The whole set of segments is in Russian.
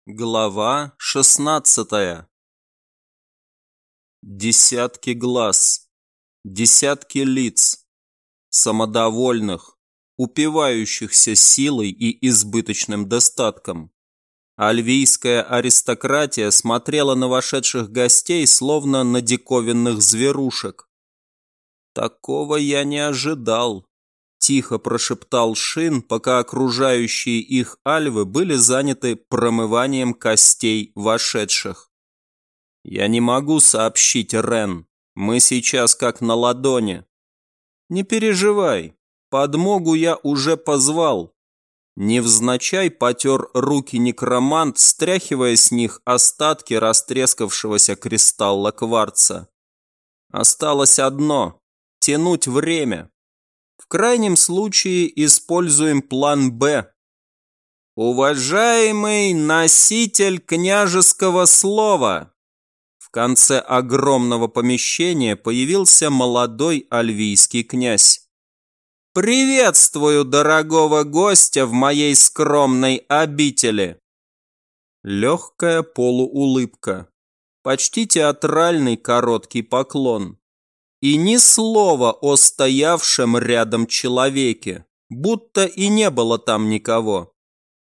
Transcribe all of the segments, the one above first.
Глава 16. Десятки глаз, десятки лиц, самодовольных, упивающихся силой и избыточным достатком. Альвийская аристократия смотрела на вошедших гостей, словно на диковинных зверушек. «Такого я не ожидал», – тихо прошептал Шин, пока окружающие их альвы были заняты промыванием костей вошедших. «Я не могу сообщить, Рен. Мы сейчас как на ладони. Не переживай, подмогу я уже позвал». Невзначай потер руки некромант, стряхивая с них остатки растрескавшегося кристалла кварца. Осталось одно – тянуть время. В крайнем случае используем план «Б». «Уважаемый носитель княжеского слова!» В конце огромного помещения появился молодой альвийский князь. «Приветствую дорогого гостя в моей скромной обители!» Легкая полуулыбка, почти театральный короткий поклон. И ни слова о стоявшем рядом человеке, будто и не было там никого.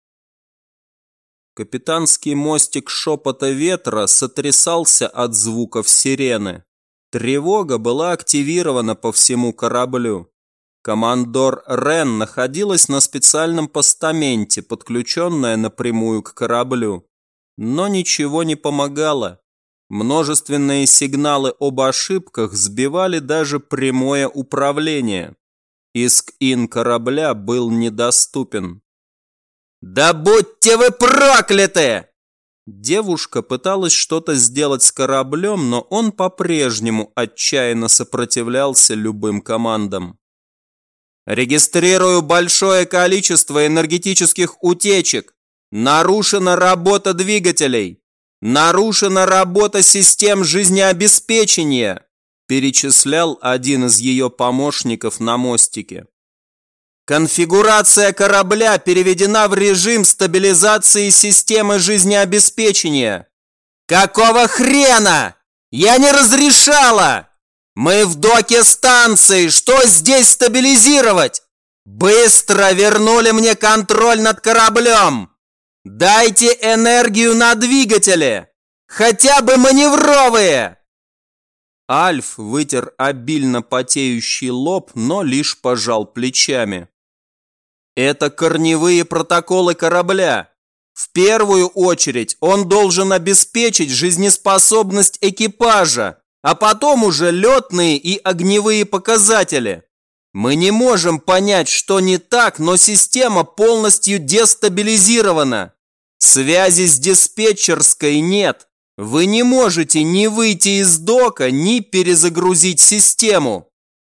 Капитанский мостик шепота ветра сотрясался от звуков сирены. Тревога была активирована по всему кораблю. Командор Рен находилась на специальном постаменте, подключенная напрямую к кораблю. Но ничего не помогало. Множественные сигналы об ошибках сбивали даже прямое управление. Иск-ин корабля был недоступен. «Да будьте вы прокляты!» Девушка пыталась что-то сделать с кораблем, но он по-прежнему отчаянно сопротивлялся любым командам. «Регистрирую большое количество энергетических утечек. Нарушена работа двигателей. Нарушена работа систем жизнеобеспечения», перечислял один из ее помощников на мостике. «Конфигурация корабля переведена в режим стабилизации системы жизнеобеспечения». «Какого хрена? Я не разрешала! Мы в доке станции, что здесь стабилизировать? Быстро вернули мне контроль над кораблем! Дайте энергию на двигатели! Хотя бы маневровые!» Альф вытер обильно потеющий лоб, но лишь пожал плечами. «Это корневые протоколы корабля. В первую очередь он должен обеспечить жизнеспособность экипажа, а потом уже летные и огневые показатели. Мы не можем понять, что не так, но система полностью дестабилизирована. Связи с диспетчерской нет. Вы не можете ни выйти из дока, ни перезагрузить систему».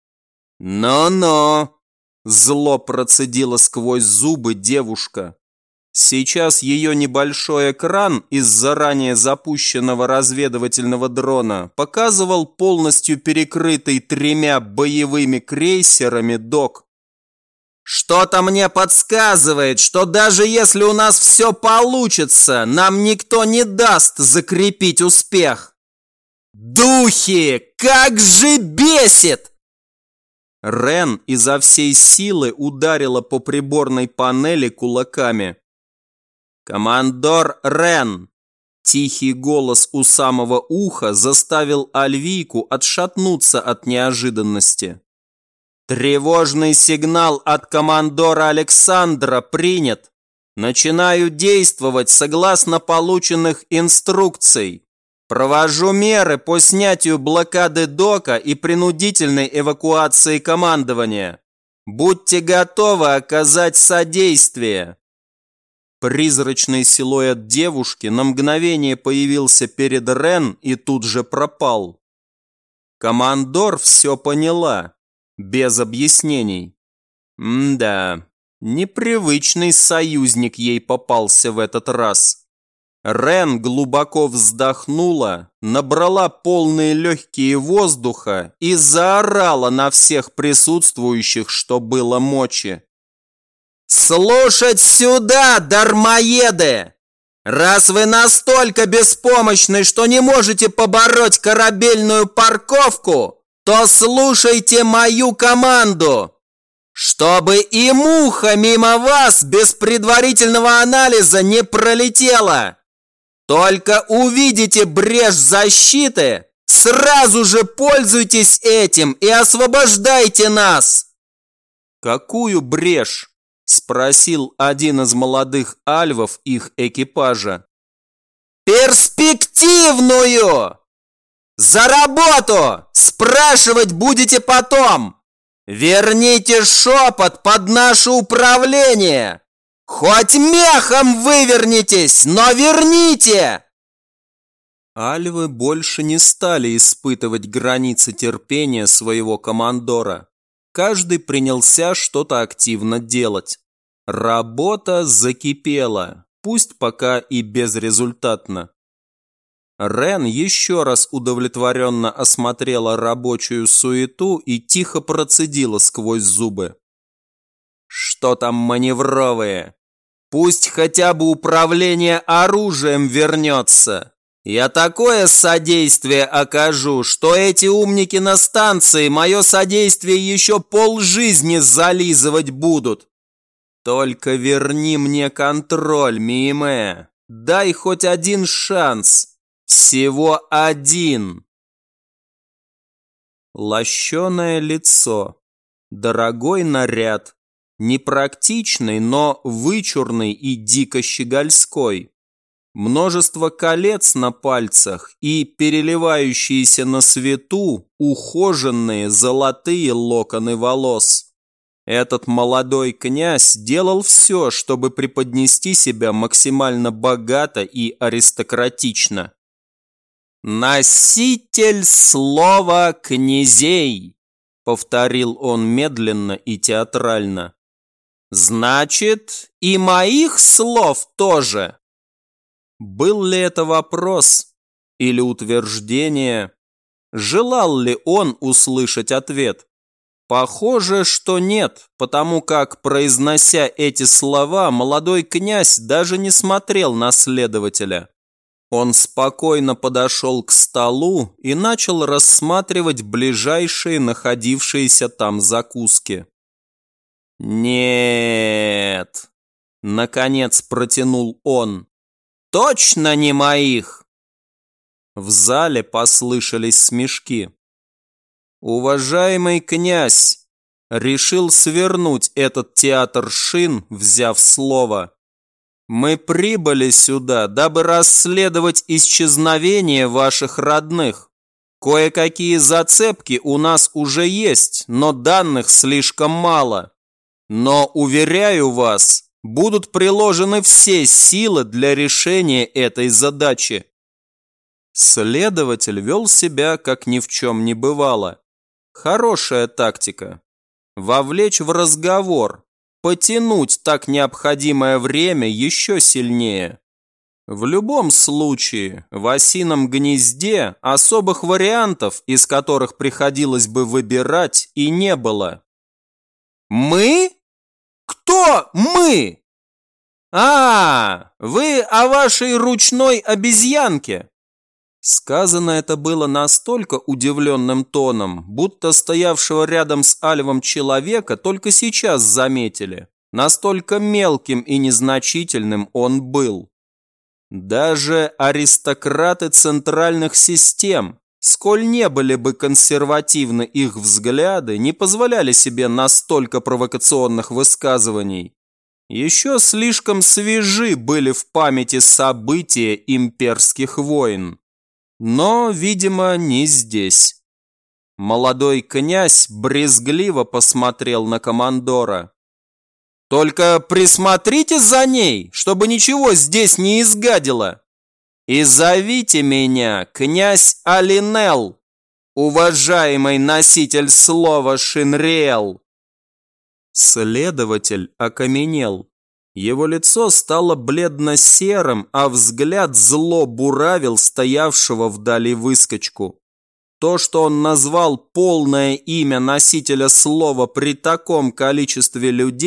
«Но-но!» – зло процедила сквозь зубы девушка. Сейчас ее небольшой экран из заранее запущенного разведывательного дрона показывал полностью перекрытый 3 боевыми крейсерами док. «Что-то мне подсказывает, что даже если у нас все получится, нам никто не даст закрепить успех. Духи, как же бесит!» Рен изо всей силы ударила по приборной панели кулаками. «Командор Рен!» Тихий голос у самого уха заставил Альвийку отшатнуться от неожиданности. «Тревожный сигнал от командора Александра принят. Начинаю действовать согласно полученных инструкций. Провожу меры по снятию блокады дока и принудительной эвакуации командования. Будьте готовы оказать содействие». Призрачный силуэт девушки на мгновение появился перед Рен и тут же пропал. Командор все поняла, без объяснений. Да, непривычный союзник ей попался в этот раз. Рен глубоко вздохнула, набрала полные легкие воздуха и заорала на всех присутствующих, что было мочи. «Слушать сюда, дармоеды! Раз вы настолько беспомощны, что не можете побороть корабельную парковку, то слушайте мою команду. Чтобы и муха мимо вас без предварительного анализа не пролетела. Только увидите брешь защиты, сразу же пользуйтесь этим и освобождайте нас. Какую брешь? Спросил один из молодых альвов их экипажа. Перспективную! За работу! Спрашивать будете потом! Верните шепот под наше управление! Хоть мехом вывернитесь, но верните! Альвы больше не стали испытывать границы терпения своего командора. Каждый принялся что-то активно делать. Работа закипела, пусть пока и безрезультатно. Рен еще раз удовлетворенно осмотрела рабочую суету и тихо процедила сквозь зубы. Что там маневровые? Пусть хотя бы управление оружием вернется. Я такое содействие окажу, что эти умники на станции мое содействие еще полжизни зализывать будут. Только верни мне контроль, Миме. Дай хоть один шанс. Всего один. Лощеное лицо. Дорогой наряд. Непрактичный, но вычурный и дико щегольской. Множество колец на пальцах и переливающиеся на свету ухоженные золотые локоны волос. Этот молодой князь делал все, чтобы преподнести себя максимально богато и аристократично. «Носитель слова князей», — повторил он медленно и театрально. «Значит, и моих слов тоже». Был ли это вопрос или утверждение? Желал ли он услышать ответ? Похоже, что нет, потому как, произнося эти слова, молодой князь даже не смотрел на следователя. Он спокойно подошел к столу и начал рассматривать ближайшие находившиеся там закуски. «Нет!» – наконец протянул он. «Точно не моих!» В зале послышались смешки. Уважаемый князь решил свернуть этот театр шин, взяв слово. Мы прибыли сюда, дабы расследовать исчезновение ваших родных. Кое-какие зацепки у нас уже есть, но данных слишком мало. Но, уверяю вас, будут приложены все силы для решения этой задачи. Следователь вел себя, как ни в чем не бывало. Хорошая тактика. Вовлечь в разговор, потянуть так необходимое время еще сильнее. В любом случае, в осином гнезде особых вариантов, из которых приходилось бы выбирать, и не было. «Мы? Кто мы?» Вы о вашей ручной обезьянке!» Сказано это было настолько удивленным тоном, будто стоявшего рядом с Альвом человека только сейчас заметили. Настолько мелким и незначительным он был. Даже аристократы центральных систем, сколь не были бы консервативны их взгляды, не позволяли себе настолько провокационных высказываний. Еще слишком свежи были в памяти события имперских войн. Но, видимо, не здесь. Молодой князь брезгливо посмотрел на командора. «Только присмотрите за ней, чтобы ничего здесь не изгадило. И зовите меня князь Алинел, уважаемый носитель слова Шинриэл». Следователь окаменел. Его лицо стало бледно-серым, а взгляд зло буравил стоявшего вдали выскочку. То, что он назвал полное имя носителя слова при таком количестве людей,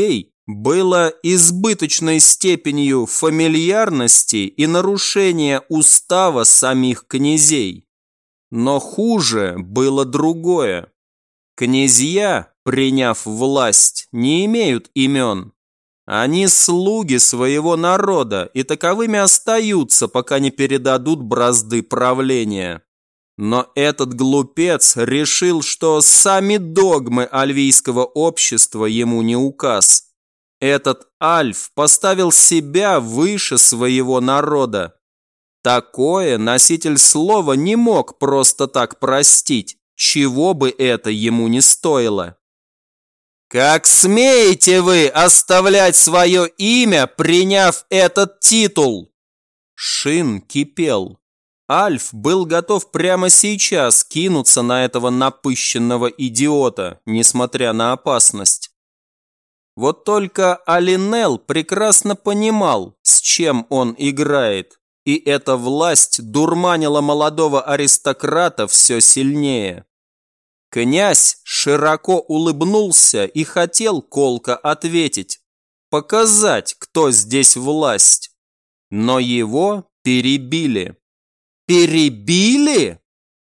было избыточной степенью фамильярности и нарушения устава самих князей. Но хуже было другое. Князья, приняв власть, не имеют имен. Они слуги своего народа и таковыми остаются, пока не передадут бразды правления. Но этот глупец решил, что сами догмы альвийского общества ему не указ. Этот альф поставил себя выше своего народа. Такое носитель слова не мог просто так простить, чего бы это ему не стоило. «Как смеете вы оставлять свое имя, приняв этот титул?» Шин кипел. Альф был готов прямо сейчас кинуться на этого напыщенного идиота, несмотря на опасность. Вот только Алинел прекрасно понимал, с чем он играет, и эта власть дурманила молодого аристократа все сильнее. Князь широко улыбнулся и хотел колко ответить, показать, кто здесь власть. Но его перебили. Перебили?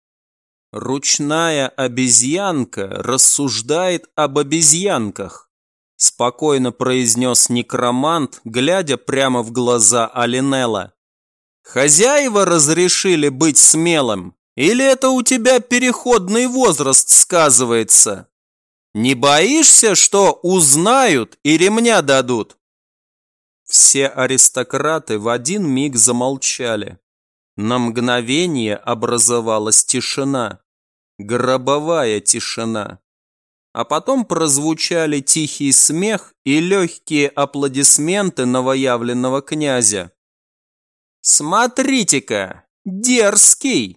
Ручная обезьянка рассуждает об обезьянках, спокойно произнес некромант, глядя прямо в глаза Алинела. Хозяева разрешили быть смелым? Или это у тебя переходный возраст сказывается? Не боишься, что узнают и ремня дадут? Все аристократы в один миг замолчали. На мгновение образовалась тишина, гробовая тишина. А потом прозвучали тихий смех и легкие аплодисменты новоявленного князя. «Смотрите-ка, дерзкий!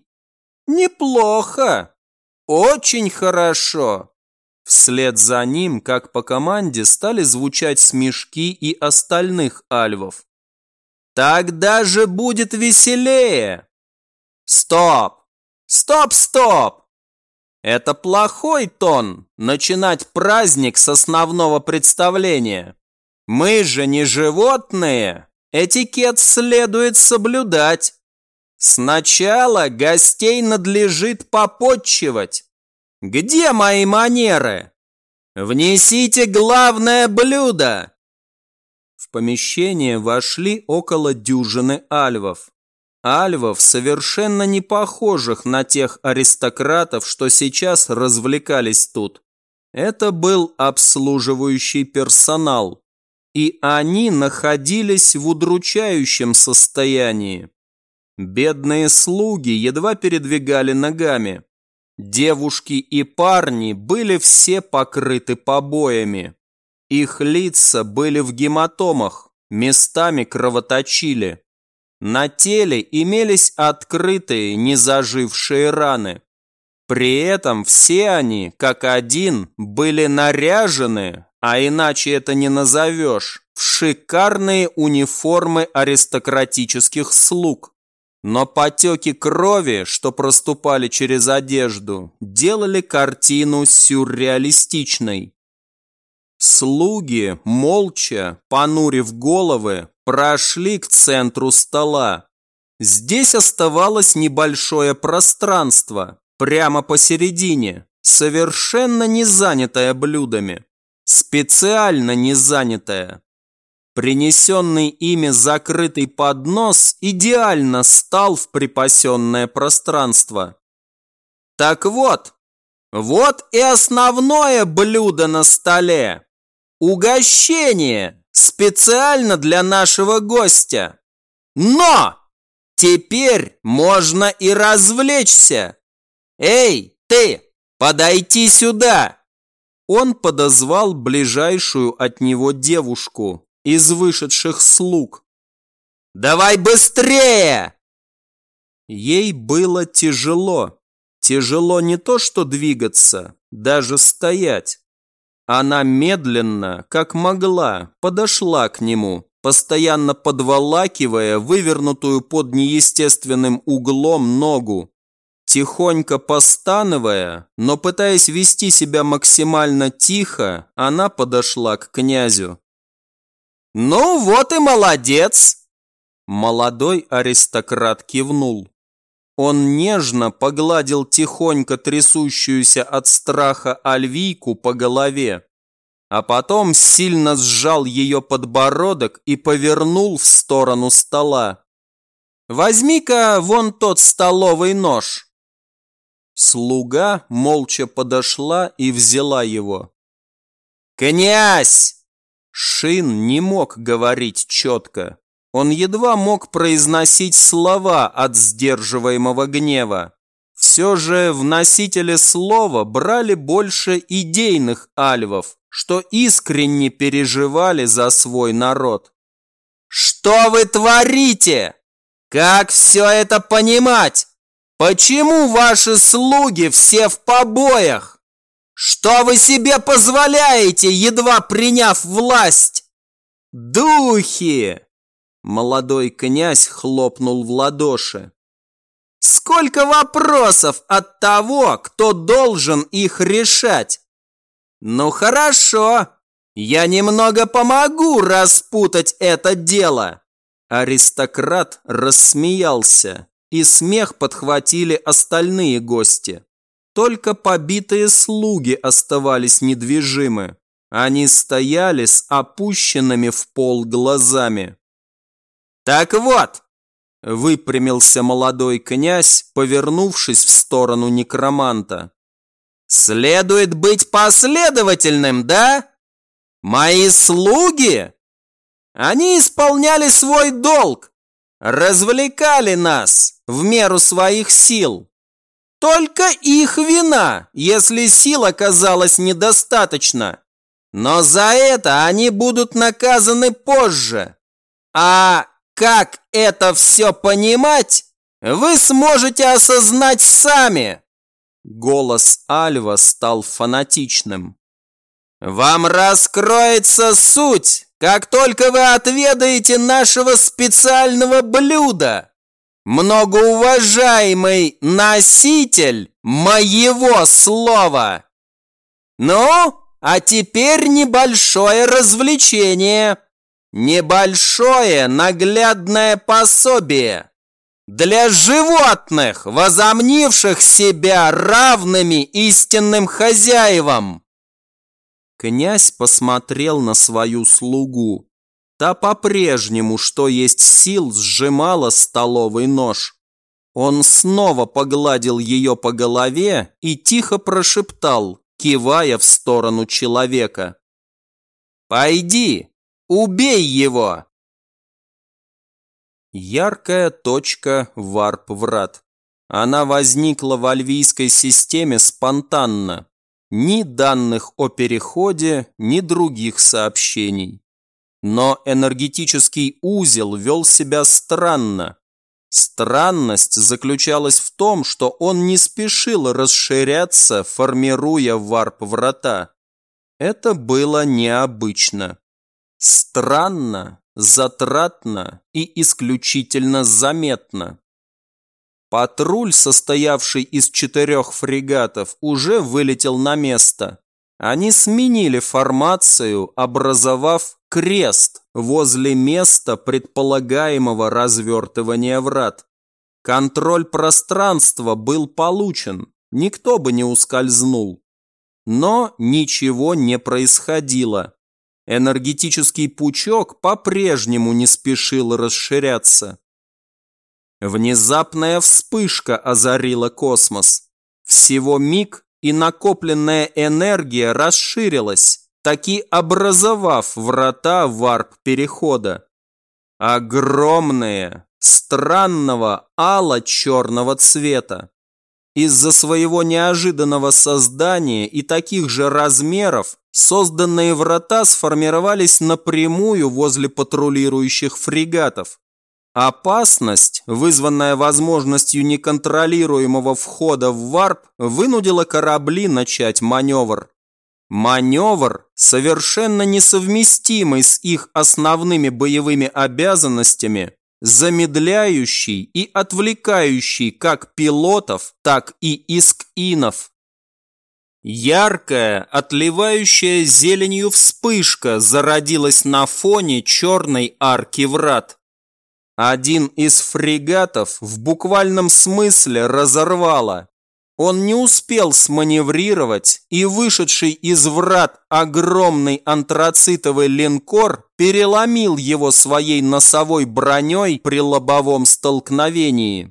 Неплохо! Очень хорошо!» Вслед за ним, как по команде, стали звучать смешки и остальных альвов. «Так даже будет веселее!» «Стоп! Стоп, стоп! Это плохой тон – начинать праздник с основного представления. Мы же не животные, этикет следует соблюдать. Сначала гостей надлежит попотчевать. Где мои манеры? Внесите главное блюдо!» В помещение вошли около дюжины альвов. Альвов, совершенно не похожих на тех аристократов, что сейчас развлекались тут. Это был обслуживающий персонал. И они находились в удручающем состоянии. Бедные слуги едва передвигали ногами. Девушки и парни были все покрыты побоями. Их лица были в гематомах, местами кровоточили. На теле имелись открытые, незажившие раны. При этом все они, как один, были наряжены, а иначе это не назовешь, в шикарные униформы аристократических слуг. Но потеки крови, что проступали через одежду, делали картину сюрреалистичной. Слуги, молча, понурив головы, прошли к центру стола. Здесь оставалось небольшое пространство, прямо посередине, совершенно не занятое блюдами. Специально не занятое. Принесенный ими закрытый поднос идеально стал в припасенное пространство. Так вот, вот и основное блюдо на столе. Угощение специально для нашего гостя. Но теперь можно и развлечься. Эй, ты, подойди сюда. Он подозвал ближайшую от него девушку из вышедших слуг. «Давай быстрее!» Ей было тяжело. Тяжело не то что двигаться, даже стоять. Она медленно, как могла, подошла к нему, постоянно подволакивая вывернутую под неестественным углом ногу. Тихонько постановая, но пытаясь вести себя максимально тихо, она подошла к князю. Ну вот и молодец. Молодой аристократ кивнул. Он нежно погладил тихонько трясущуюся от страха Альвийку по голове, а потом сильно сжал ее подбородок и повернул в сторону стола. «Возьми-ка вон тот столовый нож». Слуга молча подошла и взяла его. «Князь!» Шин не мог говорить четко. Он едва мог произносить слова от сдерживаемого гнева. Все же в носителе слова брали больше идейных альвов, что искренне переживали за свой народ. «Что вы творите? Как все это понимать? Почему ваши слуги все в побоях? Что вы себе позволяете, едва приняв власть? Духи!» Молодой князь хлопнул в ладоши. «Сколько вопросов от того, кто должен их решать? Ну хорошо, я немного помогу распутать это дело». Аристократ рассмеялся, и смех подхватили остальные гости. Только побитые слуги оставались недвижимы. Они стояли с опущенными в пол глазами. «Так вот», – выпрямился молодой князь, повернувшись в сторону некроманта. «Следует быть последовательным, да? Мои слуги? Они исполняли свой долг, развлекали нас в меру своих сил. Только их вина, если сил оказалось недостаточно. Но за это они будут наказаны позже. А как это все понимать, вы сможете осознать сами». Голос Альва стал фанатичным. «Вам раскроется суть, как только вы отведаете нашего специального блюда. Многоуважаемый носитель моего слова. Ну, а теперь небольшое развлечение. Небольшое наглядное пособие для животных, возомнивших себя равными истинным хозяевам». Князь посмотрел на свою слугу. Та по-прежнему, что есть сил, сжимала столовый нож. Он снова погладил ее по голове и тихо прошептал, кивая в сторону человека. «Пойди, убей его!» Яркая точка варп-врат. Она возникла в альвийской системе спонтанно. Ни данных о переходе, ни других сообщений. Но энергетический узел вел себя странно. Странность заключалась в том, что он не спешил расширяться, формируя варп-врата. Это было необычно. Странно, затратно и исключительно заметно. Патруль, состоявший из 4 фрегатов, уже вылетел на место. Они сменили формацию, образовав крест возле места предполагаемого развертывания врат. Контроль пространства был получен, никто бы не ускользнул. Но ничего не происходило. Энергетический пучок по-прежнему не спешил расширяться. Внезапная вспышка озарила космос. Всего миг, и накопленная энергия расширилась, таки образовав врата варп-перехода. Огромные, странного ало-черного цвета. Из-за своего неожиданного создания и таких же размеров созданные врата сформировались напрямую возле патрулирующих фрегатов. Опасность, вызванная возможностью неконтролируемого входа в варп, вынудила корабли начать маневр. Маневр, совершенно несовместимый с их основными боевыми обязанностями, замедляющий и отвлекающий как пилотов, так и иск-инов. Яркая, отливающая зеленью вспышка зародилась на фоне черной арки врат. Один из фрегатов в буквальном смысле разорвало. Он не успел сманеврировать, и вышедший из врат огромный антрацитовый линкор переломил его своей носовой броней при лобовом столкновении.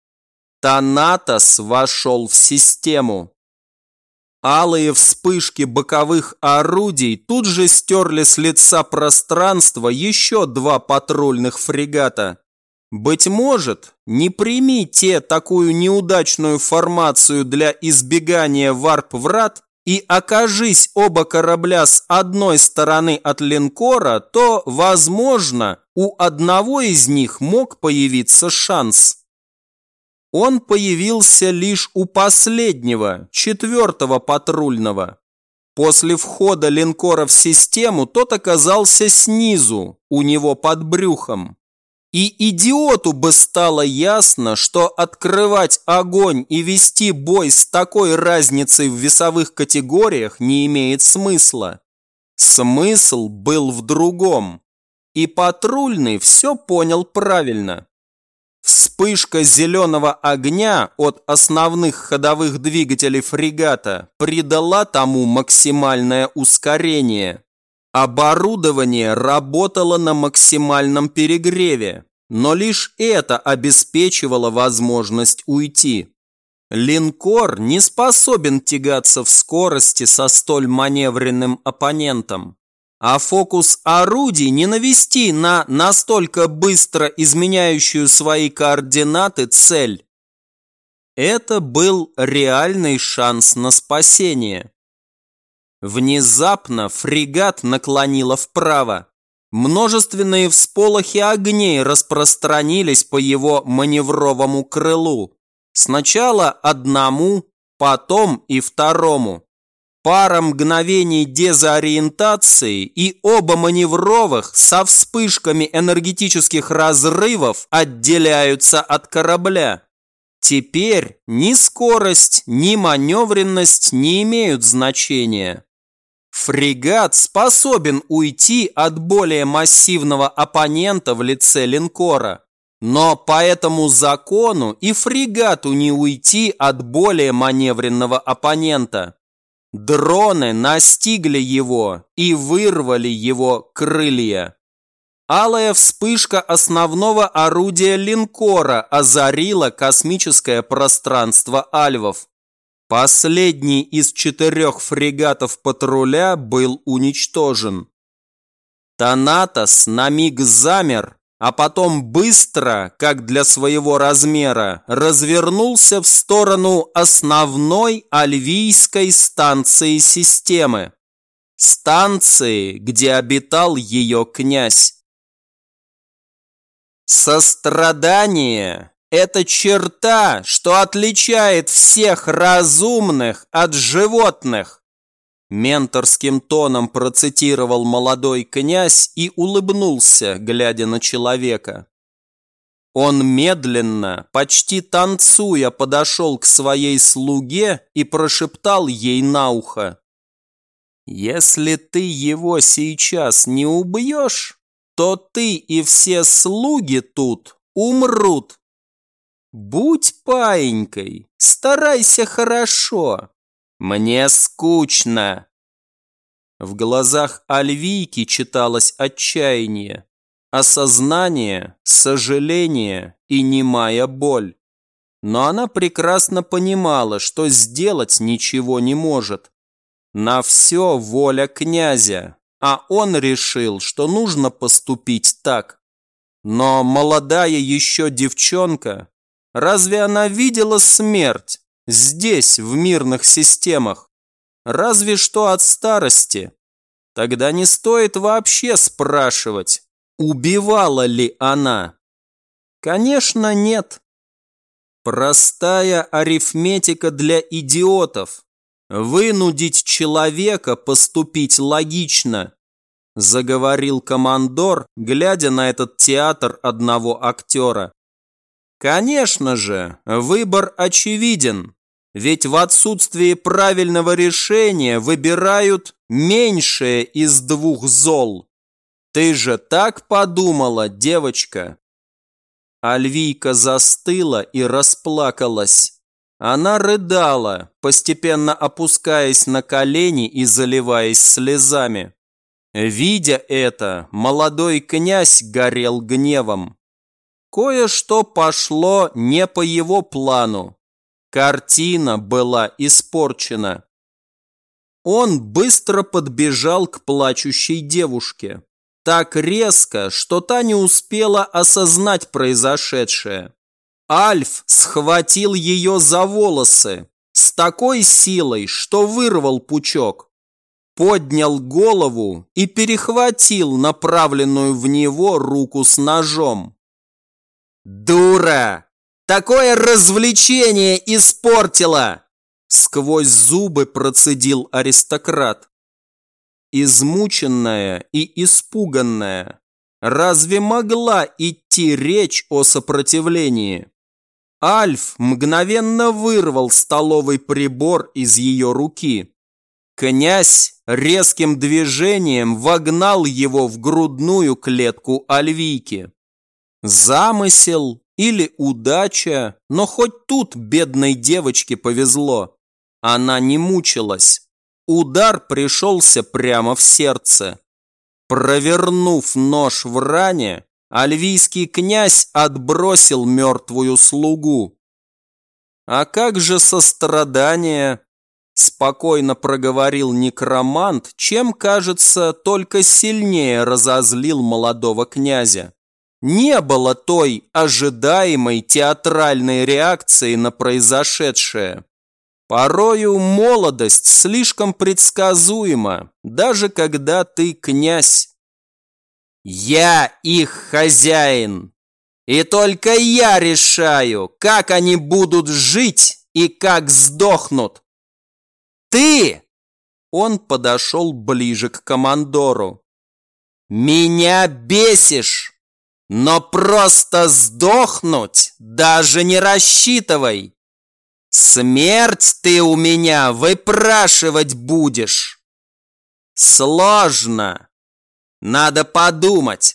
Танатос вошел в систему. Алые вспышки боковых орудий тут же стерли с лица пространства еще 2 патрульных фрегата. Быть может, не прими те такую неудачную формацию для избегания варп-врат и окажись оба корабля с одной стороны от линкора, то, возможно, у одного из них мог появиться шанс. Он появился лишь у последнего, 4-го патрульного. После входа линкора в систему тот оказался снизу, у него под брюхом. И идиоту бы стало ясно, что открывать огонь и вести бой с такой разницей в весовых категориях не имеет смысла. Смысл был в другом. И патрульный все понял правильно. Вспышка зеленого огня от основных ходовых двигателей фрегата придала тому максимальное ускорение. Оборудование работало на максимальном перегреве, но лишь это обеспечивало возможность уйти. Линкор не способен тягаться в скорости со столь маневренным оппонентом, а фокус орудий не навести на настолько быстро изменяющую свои координаты цель. Это был реальный шанс на спасение. Внезапно фрегат наклонило вправо. Множественные всполохи огней распространились по его маневровому крылу. Сначала одному, потом и второму. Пара мгновений дезориентации, и оба маневровых со вспышками энергетических разрывов отделяются от корабля. Теперь ни скорость, ни маневренность не имеют значения. Фрегат способен уйти от более массивного оппонента в лице линкора, но по этому закону и фрегату не уйти от более маневренного оппонента. Дроны настигли его и вырвали его крылья. Алая вспышка основного орудия линкора озарила космическое пространство альвов. Последний из 4 фрегатов патруля был уничтожен. Танатос на миг замер, а потом быстро, как для своего размера, развернулся в сторону основной альвийской станции системы. Станции, где обитал ее князь. Сострадание – это черта, что отличает всех разумных от животных. Менторским тоном процитировал молодой князь и улыбнулся, глядя на человека. Он медленно, почти танцуя, подошел к своей слуге и прошептал ей на ухо: «Если ты его сейчас не убьешь, то ты и все слуги тут умрут. Будь паинькой, старайся хорошо. Мне скучно». В глазах Альвийки читалось отчаяние, осознание, сожаление и немая боль. Но она прекрасно понимала, что сделать ничего не может. На все воля князя, а он решил, что нужно поступить так. Но молодая еще девчонка, разве она видела смерть здесь, в мирных системах? Разве что от старости. Тогда не стоит вообще спрашивать, убивала ли она. Конечно, нет. Простая арифметика для идиотов. Вынудить человека поступить логично, заговорил командор, глядя на этот театр одного актера. Конечно же, выбор очевиден. Ведь в отсутствии правильного решения выбирают меньшее из двух зол. Ты же так подумала, девочка?» Альвийка застыла и расплакалась. Она рыдала, постепенно опускаясь на колени и заливаясь слезами. Видя это, молодой князь горел гневом. Кое-что пошло не по его плану. Картина была испорчена. Он быстро подбежал к плачущей девушке. Так резко, что та не успела осознать произошедшее. Альф схватил ее за волосы с такой силой, что вырвал пучок. Поднял голову и перехватил направленную в него руку с ножом. «Дура! Такое развлечение испортила!» Сквозь зубы процедил аристократ. Измученная и испуганная, разве могла идти речь о сопротивлении? Альф мгновенно вырвал столовый прибор из ее руки. Князь резким движением вогнал его в грудную клетку Альвийки. Замысел или удача, но хоть тут бедной девочке повезло. Она не мучилась. Удар пришелся прямо в сердце. Провернув нож в ране, альвийский князь отбросил мертвую слугу. «А как же сострадание?» – спокойно проговорил некромант, чем, кажется, только сильнее разозлил молодого князя. Не было той ожидаемой театральной реакции на произошедшее. Порою молодость слишком предсказуема, даже когда ты князь. «Я их хозяин, и только я решаю, как они будут жить и как сдохнут. Ты!» Он подошел ближе к командору. «Меня бесишь, но просто сдохнуть даже не рассчитывай. Смерть ты у меня выпрашивать будешь. Сложно. Надо подумать.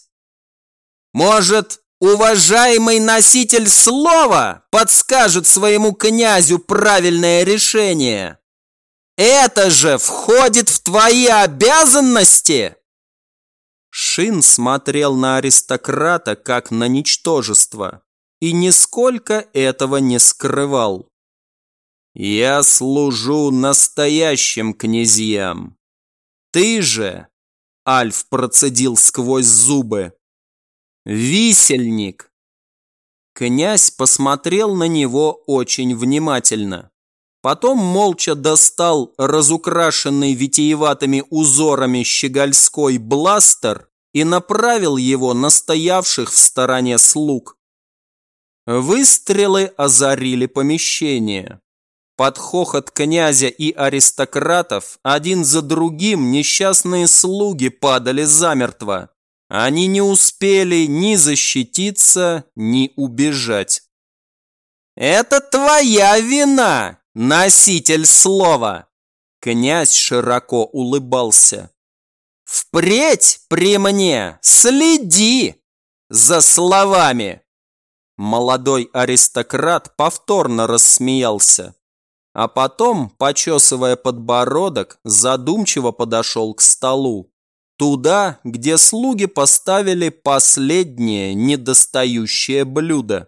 Может, уважаемый носитель слова подскажет своему князю правильное решение? Это же входит в твои обязанности!» Шин смотрел на аристократа как на ничтожество и нисколько этого не скрывал. «Я служу настоящим князьям. Ты же, — Альф процедил сквозь зубы, — висельник». Князь посмотрел на него очень внимательно. Потом молча достал разукрашенный витиеватыми узорами щегольской бластер и направил его на стоявших в стороне слуг. Выстрелы озарили помещение. Под хохот князя и аристократов один за другим несчастные слуги падали замертво. Они не успели ни защититься, ни убежать. «Это твоя вина, носитель слова!» Князь широко улыбался. «Впредь при мне следи за словами!» Молодой аристократ повторно рассмеялся. А потом, почесывая подбородок, задумчиво подошел к столу. Туда, где слуги поставили последнее недостающее блюдо.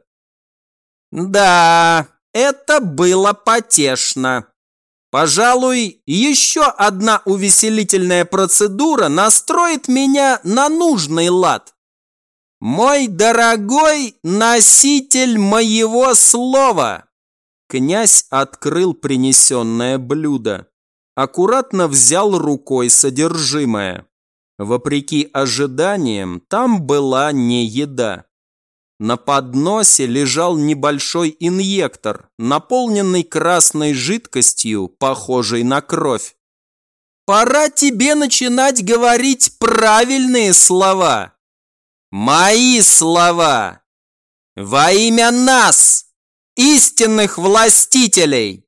«Да, это было потешно. Пожалуй, еще одна увеселительная процедура настроит меня на нужный лад. Мой дорогой носитель моего слова!» Князь открыл принесенное блюдо. Аккуратно взял рукой содержимое. Вопреки ожиданиям, там была не еда. На подносе лежал небольшой инъектор, наполненный красной жидкостью, похожей на кровь. «Пора тебе начинать говорить правильные слова. Мои слова. Во имя нас, истинных властителей.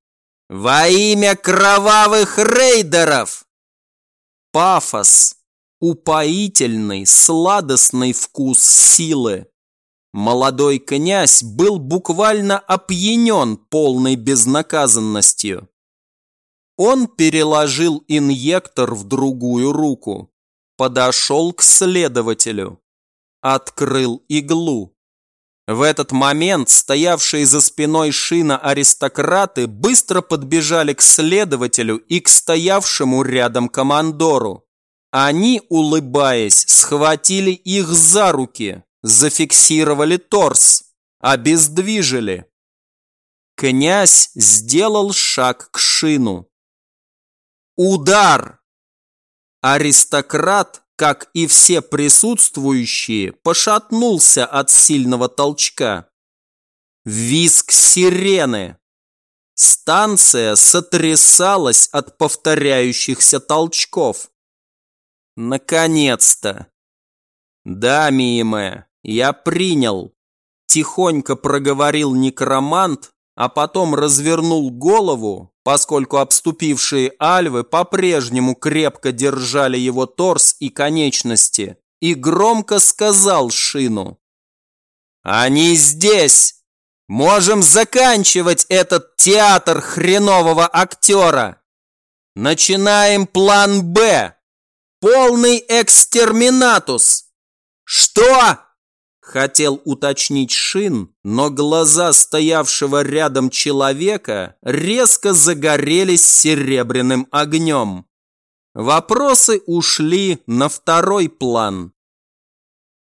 Во имя кровавых рейдеров! Пафос, упоительный, сладостный вкус силы. Молодой князь был буквально опьянен полной безнаказанностью. Он переложил инъектор в другую руку, подошел к следователю, открыл иглу. В этот момент стоявшие за спиной Шина аристократы быстро подбежали к следователю и к стоявшему рядом командору. Они, улыбаясь, схватили их за руки, зафиксировали торс, обездвижили. Князь сделал шаг к Шину. Удар! Аристократ, как и все присутствующие, пошатнулся от сильного толчка. Визг сирены. Станция сотрясалась от повторяющихся толчков. Наконец-то! Да, Миме, я принял. Тихонько проговорил некромант, а потом развернул голову, поскольку обступившие альвы по-прежнему крепко держали его торс и конечности, и громко сказал Шину: «Они здесь! Можем заканчивать этот театр хренового актера! Начинаем план «Б». Полный экстерминатус!» «Что?» – хотел уточнить Шин, но глаза стоявшего рядом человека резко загорелись серебряным огнем. Вопросы ушли на второй план.